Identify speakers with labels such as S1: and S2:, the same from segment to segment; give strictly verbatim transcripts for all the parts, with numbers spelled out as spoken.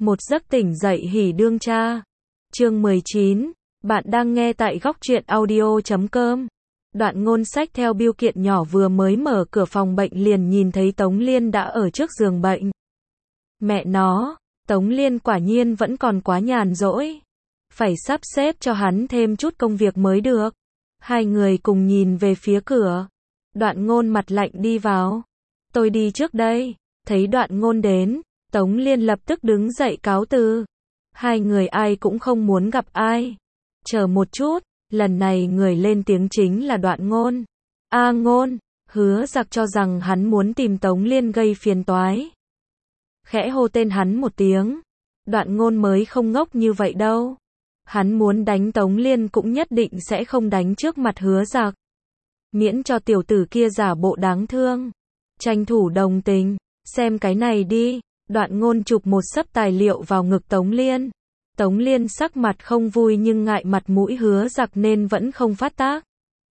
S1: Một giấc tỉnh dậy hỉ đương cha. Chương mười chín. Bạn đang nghe tại góc truyện audio chấm com. Đoạn Ngôn xách theo bưu kiện nhỏ vừa mới mở cửa phòng bệnh liền nhìn thấy Tống Liên đã ở trước giường bệnh. Mẹ nó, Tống Liên quả nhiên vẫn còn quá nhàn rỗi. Phải sắp xếp cho hắn thêm chút công việc mới được. Hai người cùng nhìn về phía cửa. Đoạn Ngôn mặt lạnh đi vào. Tôi đi trước đây. Thấy Đoạn Ngôn đến, Tống Liên lập tức đứng dậy cáo từ. Hai người ai cũng không muốn gặp ai. Chờ một chút, lần này người lên tiếng chính là Đoạn Ngôn. A Ngôn, Hứa Giặc cho rằng hắn muốn tìm Tống Liên gây phiền toái. Khẽ hô tên hắn một tiếng. Đoạn Ngôn mới không ngốc như vậy đâu. Hắn muốn đánh Tống Liên cũng nhất định sẽ không đánh trước mặt Hứa Giặc. Miễn cho tiểu tử kia giả bộ đáng thương. Tranh thủ đồng tình. Xem cái này đi. Đoạn Ngôn chụp một xấp tài liệu vào ngực Tống Liên. Tống Liên sắc mặt không vui nhưng ngại mặt mũi Hứa Giặc nên vẫn không phát tác.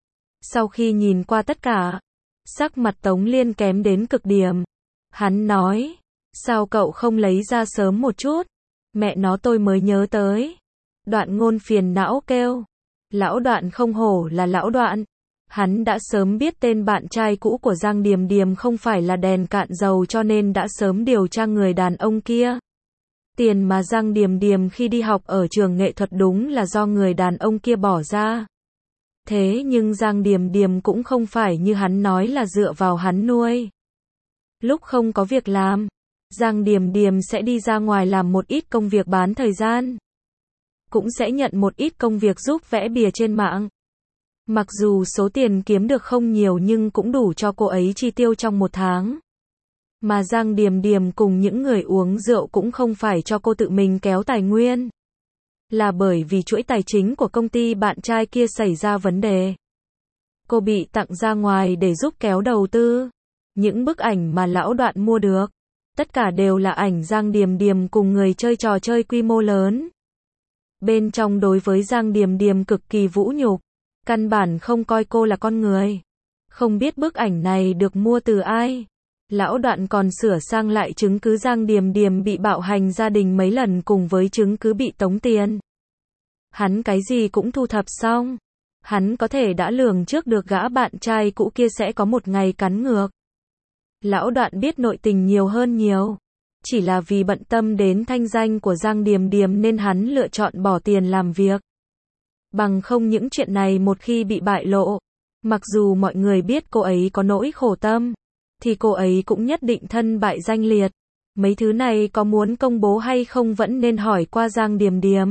S1: Sau khi nhìn qua tất cả, sắc mặt Tống Liên kém đến cực điểm. Hắn nói, sao cậu không lấy ra sớm một chút? Mẹ nó tôi mới nhớ tới. Đoạn Ngôn phiền não kêu. Lão Đoạn không hổ là lão Đoạn. Hắn đã sớm biết tên bạn trai cũ của Giang Điềm Điềm không phải là đèn cạn dầu cho nên đã sớm điều tra người đàn ông kia. Tiền mà Giang Điềm Điềm khi đi học ở trường nghệ thuật đúng là do người đàn ông kia bỏ ra. Thế nhưng Giang Điềm Điềm cũng không phải như hắn nói là dựa vào hắn nuôi. Lúc không có việc làm, Giang Điềm Điềm sẽ đi ra ngoài làm một ít công việc bán thời gian. Cũng sẽ nhận một ít công việc giúp vẽ bìa trên mạng. Mặc dù số tiền kiếm được không nhiều nhưng cũng đủ cho cô ấy chi tiêu trong một tháng. Mà Giang Điềm Điềm cùng những người uống rượu cũng không phải cho cô tự mình kéo tài nguyên. Là bởi vì chuỗi tài chính của công ty bạn trai kia xảy ra vấn đề. Cô bị tặng ra ngoài để giúp kéo đầu tư. Những bức ảnh mà lão Đoạn mua được, tất cả đều là ảnh Giang Điềm Điềm cùng người chơi trò chơi quy mô lớn. Bên trong đối với Giang Điềm Điềm cực kỳ vũ nhục. Căn bản không coi cô là con người. Không biết bức ảnh này được mua từ ai. Lão Đoạn còn sửa sang lại chứng cứ Giang Điềm Điềm bị bạo hành gia đình mấy lần cùng với chứng cứ bị tống tiền. Hắn cái gì cũng thu thập xong. Hắn có thể đã lường trước được gã bạn trai cũ kia sẽ có một ngày cắn ngược. Lão Đoạn biết nội tình nhiều hơn nhiều. Chỉ là vì bận tâm đến thanh danh của Giang Điềm Điềm nên hắn lựa chọn bỏ tiền làm việc. Bằng không những chuyện này một khi bị bại lộ, mặc dù mọi người biết cô ấy có nỗi khổ tâm, thì cô ấy cũng nhất định thân bại danh liệt. Mấy thứ này có muốn công bố hay không vẫn nên hỏi qua Giang Điềm Điềm.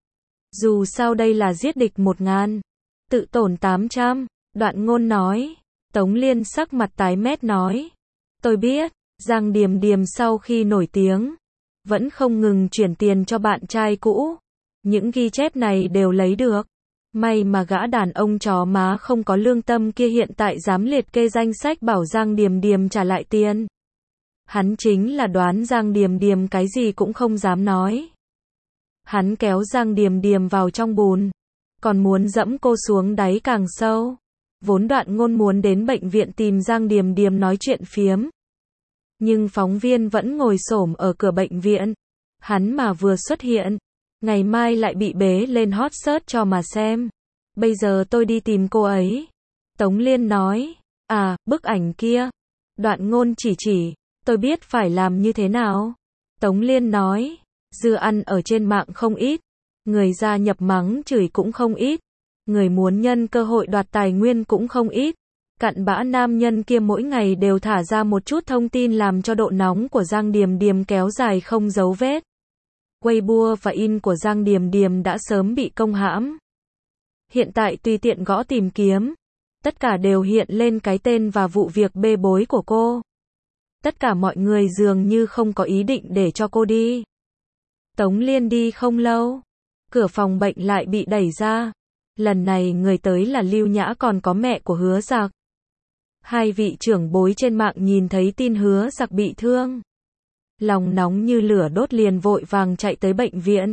S1: Dù sao đây là giết địch một ngàn, tự tổn tám trăm, Đoạn Ngôn nói. Tống Liên sắc mặt tái mét nói. Tôi biết, Giang Điềm Điềm sau khi nổi tiếng, vẫn không ngừng chuyển tiền cho bạn trai cũ. Những ghi chép này đều lấy được. May mà gã đàn ông chó má không có lương tâm kia hiện tại dám liệt kê danh sách bảo Giang Điềm Điềm trả lại tiền. Hắn chính là đoán Giang Điềm Điềm cái gì cũng không dám nói. Hắn kéo Giang Điềm Điềm vào trong bùn, còn muốn dẫm cô xuống đáy càng sâu. Vốn Đoạn Ngôn muốn đến bệnh viện tìm Giang Điềm Điềm nói chuyện phiếm. Nhưng phóng viên vẫn ngồi xổm ở cửa bệnh viện. Hắn mà vừa xuất hiện, ngày mai lại bị bế lên hot search cho mà xem. Bây giờ tôi đi tìm cô ấy. Tống Liên nói. À, bức ảnh kia. Đoạn Ngôn chỉ chỉ. Tôi biết phải làm như thế nào. Tống Liên nói. Dư ăn ở trên mạng không ít. Người gia nhập mắng chửi cũng không ít. Người muốn nhân cơ hội đoạt tài nguyên cũng không ít. Cặn bã nam nhân kia mỗi ngày đều thả ra một chút thông tin làm cho độ nóng của Giang Điềm Điềm kéo dài không dấu vết. Weibo và in của Giang Điềm Điềm đã sớm bị công hãm. Hiện tại tùy tiện gõ tìm kiếm, tất cả đều hiện lên cái tên và vụ việc bê bối của cô. Tất cả mọi người dường như không có ý định để cho cô đi. Tống Liên đi không lâu, cửa phòng bệnh lại bị đẩy ra. Lần này người tới là Lưu Nhã còn có mẹ của Hứa Giặc. Hai vị trưởng bối trên mạng nhìn thấy tin Hứa Giặc bị thương, lòng nóng như lửa đốt liền vội vàng chạy tới bệnh viện.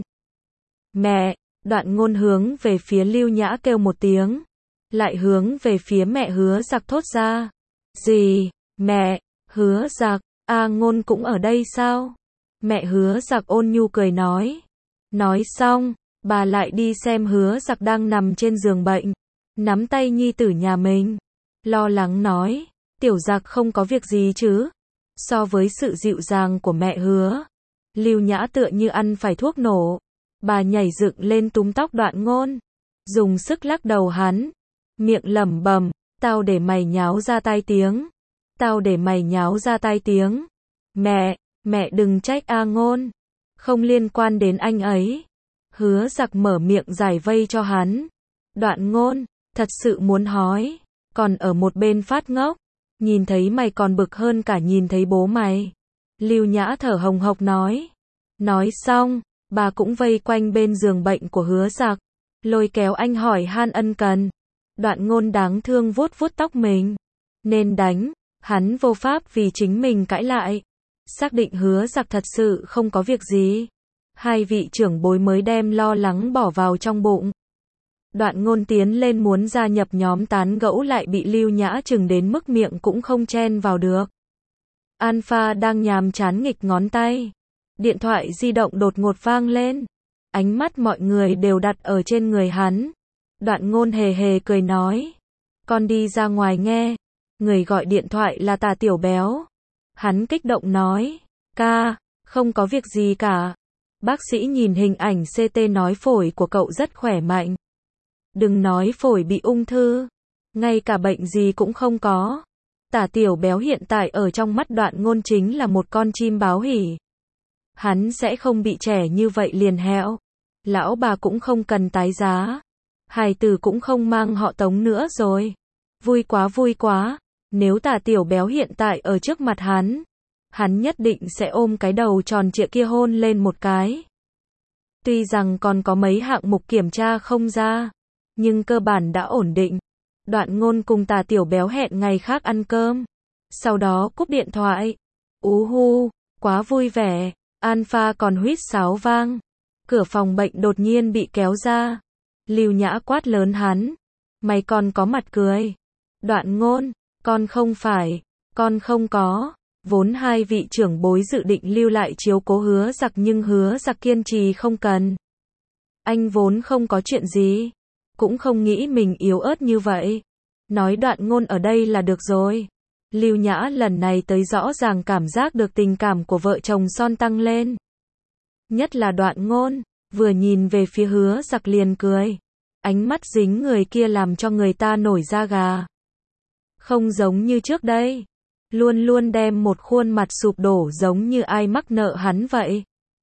S1: Mẹ, Đoạn Ngôn hướng về phía Lưu Nhã kêu một tiếng, lại hướng về phía mẹ Hứa Giặc thốt ra. Gì? Mẹ? Hứa Giặc? A Ngôn cũng ở đây sao? Mẹ Hứa Giặc ôn nhu cười nói. Nói xong, bà lại đi xem Hứa Giặc đang nằm trên giường bệnh, nắm tay nhi tử nhà mình, lo lắng nói, tiểu Giặc không có việc gì chứ. So với sự dịu dàng của mẹ Hứa, Lưu Nhã tựa như ăn phải thuốc nổ. Bà nhảy dựng lên túm tóc Đoạn Ngôn, dùng sức lắc đầu hắn, miệng lẩm bẩm, tao để mày nháo ra tai tiếng, tao để mày nháo ra tai tiếng. Mẹ, mẹ đừng trách A Ngôn, không liên quan đến anh ấy. Hứa Giặc mở miệng giải vây cho hắn. Đoạn Ngôn, thật sự muốn hói, còn ở một bên phát ngốc, nhìn thấy mày còn bực hơn cả nhìn thấy bố mày. Lưu Nhã thở hồng hộc nói. Nói xong, bà cũng vây quanh bên giường bệnh của Hứa Giặc, lôi kéo anh hỏi han ân cần. Đoạn Ngôn đáng thương vuốt vuốt tóc mình. Nên đánh, hắn vô pháp vì chính mình cãi lại. Xác định Hứa Giặc thật sự không có việc gì. Hai vị trưởng bối mới đem lo lắng bỏ vào trong bụng. Đoạn Ngôn tiến lên muốn gia nhập nhóm tán gẫu lại bị Lưu Nhã chừng đến mức miệng cũng không chen vào được. Alpha đang nhàm chán nghịch ngón tay. Điện thoại di động đột ngột vang lên. Ánh mắt mọi người đều đặt ở trên người hắn. Đoạn Ngôn hề hề cười nói. Con đi ra ngoài nghe. Người gọi điện thoại là Tà Tiểu Béo. Hắn kích động nói. Ca, không có việc gì cả. Bác sĩ nhìn hình ảnh xê tê nói phổi của cậu rất khỏe mạnh. Đừng nói phổi bị ung thư. Ngay cả bệnh gì cũng không có. Tả Tiểu Béo hiện tại ở trong mắt Đoạn Ngôn chính là một con chim báo hỉ. Hắn sẽ không bị trẻ như vậy liền hẹo. Lão bà cũng không cần tái giá. Hài tử cũng không mang họ Tống nữa rồi. Vui quá vui quá. Nếu Tả Tiểu Béo hiện tại ở trước mặt hắn, hắn nhất định sẽ ôm cái đầu tròn trịa kia hôn lên một cái. Tuy rằng còn có mấy hạng mục kiểm tra không ra, nhưng cơ bản đã ổn định. Đoạn Ngôn cùng Tà Tiểu Béo hẹn ngày khác ăn cơm. Sau đó cúp điện thoại. Ú hu, quá vui vẻ. Alpha còn huýt sáo vang. Cửa phòng bệnh đột nhiên bị kéo ra. Lưu Nhã quát lớn hắn. Mày còn có mặt cười. Đoạn Ngôn, con không phải, con không có. Vốn hai vị trưởng bối dự định lưu lại chiếu cố Hứa Giặc nhưng Hứa Giặc kiên trì không cần. Anh vốn không có chuyện gì. Cũng không nghĩ mình yếu ớt như vậy. Nói Đoạn Ngôn ở đây là được rồi. Lưu Nhã lần này tới rõ ràng cảm giác được tình cảm của vợ chồng son tăng lên. Nhất là Đoạn Ngôn, vừa nhìn về phía Hứa Giặc liền cười. Ánh mắt dính người kia làm cho người ta nổi da gà. Không giống như trước đây. Luôn luôn đem một khuôn mặt sụp đổ giống như ai mắc nợ hắn vậy.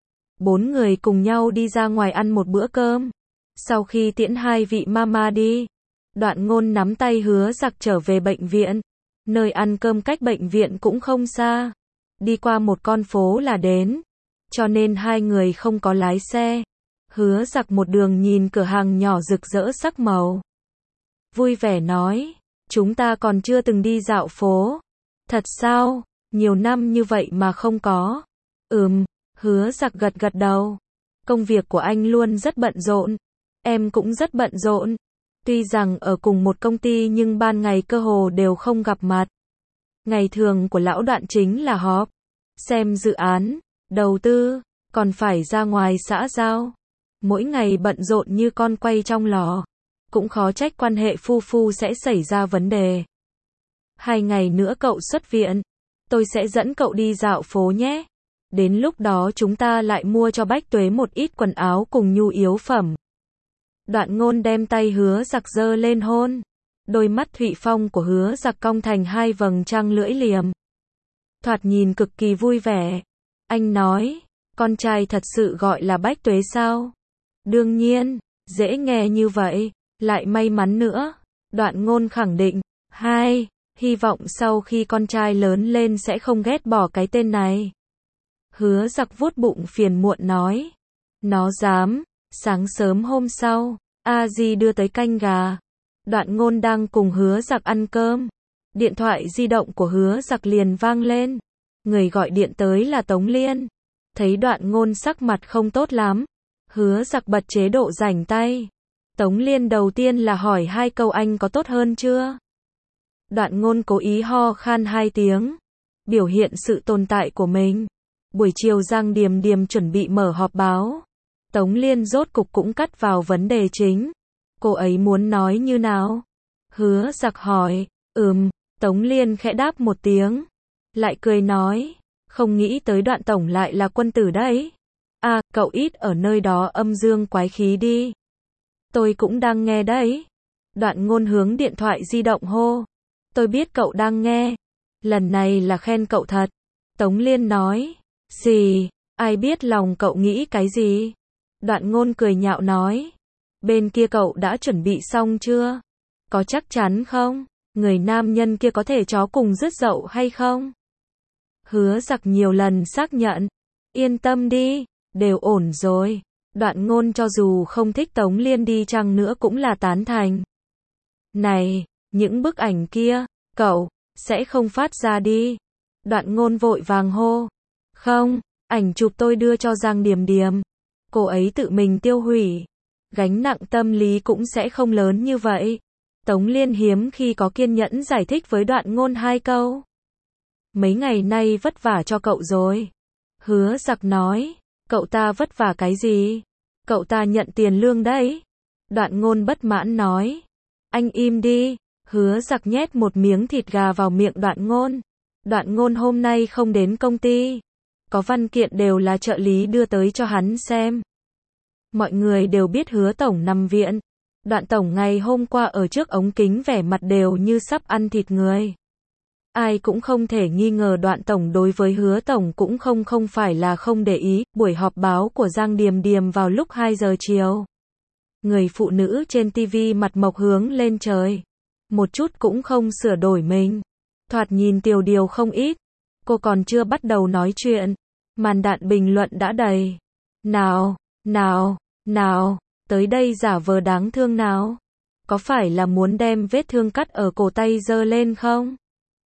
S1: Bốn người cùng nhau đi ra ngoài ăn một bữa cơm. Sau khi tiễn hai vị mama đi, Đoạn Ngôn nắm tay Hứa Giặc trở về bệnh viện. Nơi ăn cơm cách bệnh viện cũng không xa. Đi qua một con phố là đến. Cho nên hai người không có lái xe. Hứa Giặc một đường nhìn cửa hàng nhỏ rực rỡ sắc màu. Vui vẻ nói, chúng ta còn chưa từng đi dạo phố. Thật sao? Nhiều năm như vậy mà không có. Ừm, Hứa Giặc gật gật đầu. Công việc của anh luôn rất bận rộn. Em cũng rất bận rộn. Tuy rằng ở cùng một công ty nhưng ban ngày cơ hồ đều không gặp mặt. Ngày thường của lão Đoạn chính là họp, xem dự án, đầu tư, còn phải ra ngoài xã giao. Mỗi ngày bận rộn như con quay trong lò. Cũng khó trách quan hệ phu phu sẽ xảy ra vấn đề. Hai ngày nữa cậu xuất viện. Tôi sẽ dẫn cậu đi dạo phố nhé. Đến lúc đó chúng ta lại mua cho Bách Tuế một ít quần áo cùng nhu yếu phẩm. Đoạn Ngôn đem tay Hứa Giặc giơ lên hôn. Đôi mắt Thụy Phong của Hứa Giặc cong thành hai vầng trăng lưỡi liềm. Thoạt nhìn cực kỳ vui vẻ. Anh nói, con trai thật sự gọi là Bách Tuế sao? Đương nhiên, dễ nghe như vậy, lại may mắn nữa. Đoạn Ngôn khẳng định. Hai, hy vọng sau khi con trai lớn lên sẽ không ghét bỏ cái tên này. Hứa Giặc vuốt bụng phiền muộn nói. Nó dám. Sáng sớm hôm sau, A Di đưa tới canh gà. Đoạn Ngôn đang cùng Hứa Giặc ăn cơm. Điện thoại di động của Hứa Giặc liền vang lên. Người gọi điện tới là Tống Liên. Thấy Đoạn Ngôn sắc mặt không tốt lắm, Hứa Giặc bật chế độ rảnh tay. Tống Liên đầu tiên là hỏi hai câu anh có tốt hơn chưa? Đoạn Ngôn cố ý ho khan hai tiếng, biểu hiện sự tồn tại của mình. Buổi chiều Giang Điềm Điềm chuẩn bị mở họp báo. Tống Liên rốt cục cũng cắt vào vấn đề chính. Cô ấy muốn nói như nào? Hứa Giặc hỏi. Ừm, Tống Liên khẽ đáp một tiếng. Lại cười nói. Không nghĩ tới Đoạn tổng lại là quân tử đấy. À, cậu ít ở nơi đó âm dương quái khí đi. Tôi cũng đang nghe đấy. Đoạn Ngôn hướng điện thoại di động hô. Tôi biết cậu đang nghe. Lần này là khen cậu thật. Tống Liên nói. Gì? Ai biết lòng cậu nghĩ cái gì? Đoạn Ngôn cười nhạo nói. Bên kia cậu đã chuẩn bị xong chưa? Có chắc chắn không? Người nam nhân kia có thể chó cùng rứt dậu hay không? Hứa Giặc nhiều lần xác nhận. Yên tâm đi, đều ổn rồi. Đoạn Ngôn cho dù không thích Tống Liên đi chăng nữa cũng là tán thành. Này, những bức ảnh kia, cậu, sẽ không phát ra đi. Đoạn Ngôn vội vàng hô. Không, ảnh chụp tôi đưa cho Giang Điềm Điềm. Cô ấy tự mình tiêu hủy. Gánh nặng tâm lý cũng sẽ không lớn như vậy. Tống Liên hiếm khi có kiên nhẫn giải thích với Đoạn Ngôn hai câu. Mấy ngày nay vất vả cho cậu rồi. Hứa Giặc nói. Cậu ta vất vả cái gì? Cậu ta nhận tiền lương đấy. Đoạn Ngôn bất mãn nói. Anh im đi. Hứa Giặc nhét một miếng thịt gà vào miệng Đoạn Ngôn. Đoạn Ngôn hôm nay không đến công ty. Có văn kiện đều là trợ lý đưa tới cho hắn xem. Mọi người đều biết Hứa tổng nằm viện. Đoạn tổng ngày hôm qua ở trước ống kính vẻ mặt đều như sắp ăn thịt người. Ai cũng không thể nghi ngờ Đoạn tổng đối với Hứa tổng cũng không không phải là không để ý. Buổi họp báo của Giang Điềm Điềm vào lúc hai giờ chiều. Người phụ nữ trên tivi mặt mộc hướng lên trời. Một chút cũng không sửa đổi mình. Thoạt nhìn tiêu điều không ít. Cô còn chưa bắt đầu nói chuyện. Màn đạn bình luận đã đầy. Nào, nào, nào, tới đây giả vờ đáng thương nào. Có phải là muốn đem vết thương cắt ở cổ tay giơ lên không?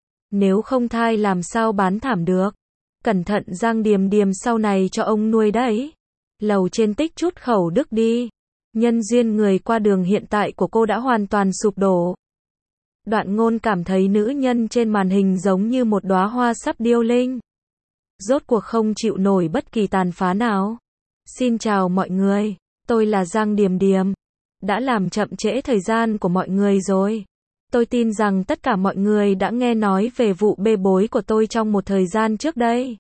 S1: Nếu không thai làm sao bán thảm được. Cẩn thận Giang Điềm Điềm sau này cho ông nuôi đấy. Lầu trên tích chút khẩu đức đi. Nhân duyên người qua đường hiện tại của cô đã hoàn toàn sụp đổ. Đoạn Ngôn cảm thấy nữ nhân trên màn hình giống như một đóa hoa sắp điêu linh. Rốt cuộc không chịu nổi bất kỳ tàn phá nào. Xin chào mọi người, tôi là Giang Điềm Điềm. Đã làm chậm trễ thời gian của mọi người rồi. Tôi tin rằng tất cả mọi người đã nghe nói về vụ bê bối của tôi trong một thời gian trước đây.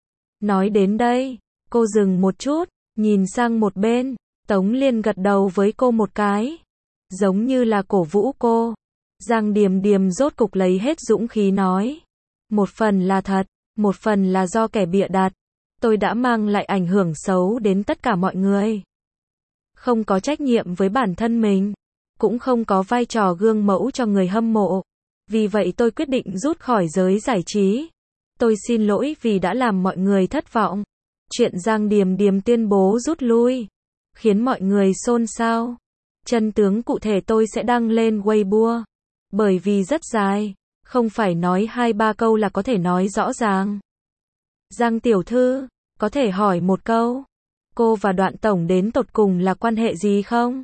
S1: Nói đến đây, cô dừng một chút, nhìn sang một bên. Tống Liên gật đầu với cô một cái. Giống như là cổ vũ cô. Giang Điềm Điềm rốt cục lấy hết dũng khí nói. Một phần là thật, một phần là do kẻ bịa đặt. Tôi đã mang lại ảnh hưởng xấu đến tất cả mọi người. Không có trách nhiệm với bản thân mình. Cũng không có vai trò gương mẫu cho người hâm mộ. Vì vậy tôi quyết định rút khỏi giới giải trí. Tôi xin lỗi vì đã làm mọi người thất vọng. Chuyện Giang Điềm Điềm tuyên bố rút lui khiến mọi người xôn xao. Chân tướng cụ thể tôi sẽ đăng lên Weibo. Bởi vì rất dài, không phải nói hai ba câu là có thể nói rõ ràng. Giang tiểu thư, có thể hỏi một câu. Cô và Đoạn tổng đến tột cùng là quan hệ gì không?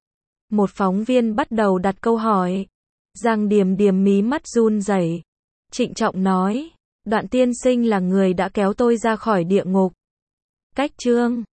S1: Một phóng viên bắt đầu đặt câu hỏi. Giang Điềm Điềm mí mắt run rẩy, trịnh trọng nói. Đoạn tiên sinh là người đã kéo tôi ra khỏi địa ngục. Cách chương